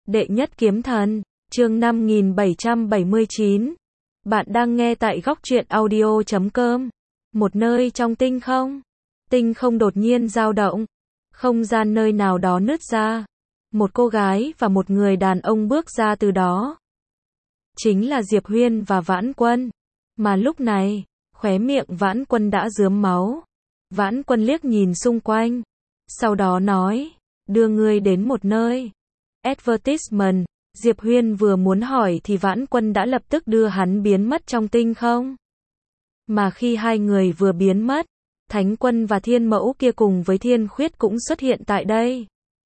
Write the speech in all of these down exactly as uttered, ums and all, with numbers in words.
Đệ nhất kiếm thần, chương năm nghìn bảy trăm bảy mươi chín. Bạn đang nghe tại góc truyện audio chấm com. Một nơi trong tinh không. Tinh không đột nhiên dao động. Không gian nơi nào đó nứt ra. Một cô gái và một người đàn ông bước ra từ đó. Chính là Diệp Huyên và Vãn Quân. Mà lúc này, khóe miệng Vãn Quân đã rướm máu. Vãn Quân liếc nhìn xung quanh. Sau đó nói, đưa ngươi đến một nơi. Advertisement. Diệp Huyên vừa muốn hỏi thì Vãn Quân đã lập tức đưa hắn biến mất trong tinh không. Mà khi hai người vừa biến mất, Thánh Quân và Thiên Mẫu kia cùng với Thiên Khuyết cũng xuất hiện tại đây.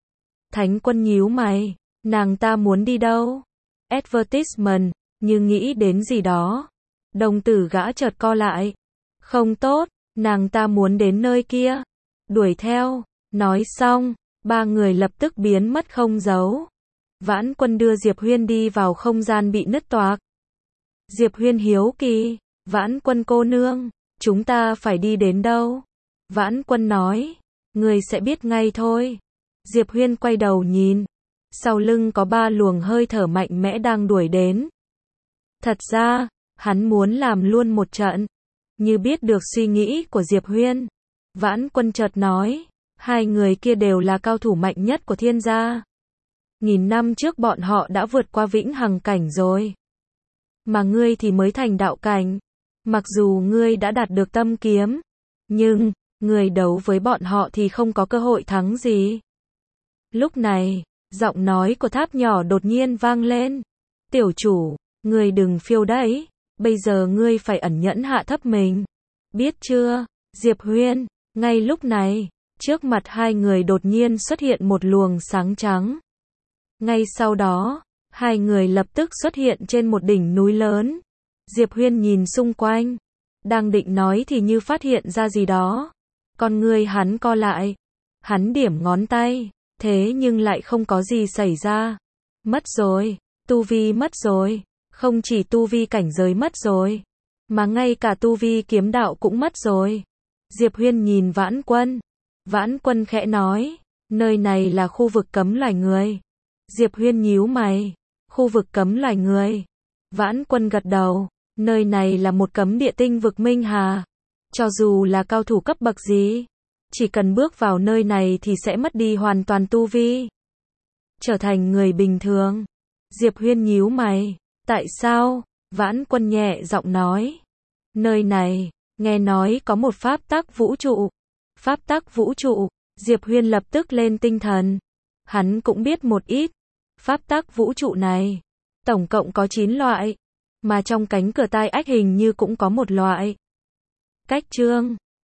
Thánh Quân nhíu mày, nàng ta muốn đi đâu? Advertisement, như nghĩ đến gì đó. Đồng tử gã chợt co lại. Không tốt, nàng ta muốn đến nơi kia. Đuổi theo, nói xong, ba người lập tức biến mất không dấu. Vãn Quân đưa Diệp Huyên đi vào không gian bị nứt toạc. Diệp Huyên hiếu kỳ, Vãn Quân cô nương, chúng ta phải đi đến đâu? Vãn Quân nói, người sẽ biết ngay thôi. Diệp Huyên quay đầu nhìn, sau lưng có ba luồng hơi thở mạnh mẽ đang đuổi đến. Thật ra, hắn muốn làm luôn một trận. Như biết được suy nghĩ của Diệp Huyên, Vãn Quân chợt nói, hai người kia đều là cao thủ mạnh nhất của thiên gia. Nghìn năm trước bọn họ đã vượt qua vĩnh hằng cảnh rồi. Mà ngươi thì mới thành đạo cảnh. Mặc dù ngươi đã đạt được tâm kiếm, nhưng, ngươi đấu với bọn họ thì không có cơ hội thắng gì. Lúc này, giọng nói của tháp nhỏ đột nhiên vang lên. Tiểu chủ, ngươi đừng phiêu đấy. Bây giờ ngươi phải ẩn nhẫn hạ thấp mình. Biết chưa, Diệp Huyên? Ngay lúc này, trước mặt hai người đột nhiên xuất hiện một luồng sáng trắng. Ngay sau đó, hai người lập tức xuất hiện trên một đỉnh núi lớn. Diệp Huyên nhìn xung quanh, đang định nói thì như phát hiện ra gì đó. Con người hắn co lại, hắn điểm ngón tay, thế nhưng lại không có gì xảy ra. Mất rồi, tu vi mất rồi, không chỉ tu vi cảnh giới mất rồi, mà ngay cả tu vi kiếm đạo cũng mất rồi. Diệp Huyên nhìn Vãn Quân, Vãn Quân khẽ nói, nơi này là khu vực cấm loài người. Diệp Huyên nhíu mày, khu vực cấm loài người. Vãn Quân gật đầu, nơi này là một cấm địa tinh vực Minh Hà. Cho dù là cao thủ cấp bậc gì, chỉ cần bước vào nơi này thì sẽ mất đi hoàn toàn tu vi, trở thành người bình thường. Diệp Huyên nhíu mày, tại sao? Vãn Quân nhẹ giọng nói, nơi này, nghe nói có một pháp tắc vũ trụ. Pháp tắc vũ trụ, Diệp Huyên lập tức lên tinh thần. Hắn cũng biết một ít. Pháp tắc vũ trụ này, tổng cộng có chín loại, mà trong cánh cửa tai ách hình như cũng có một loại. Cách chương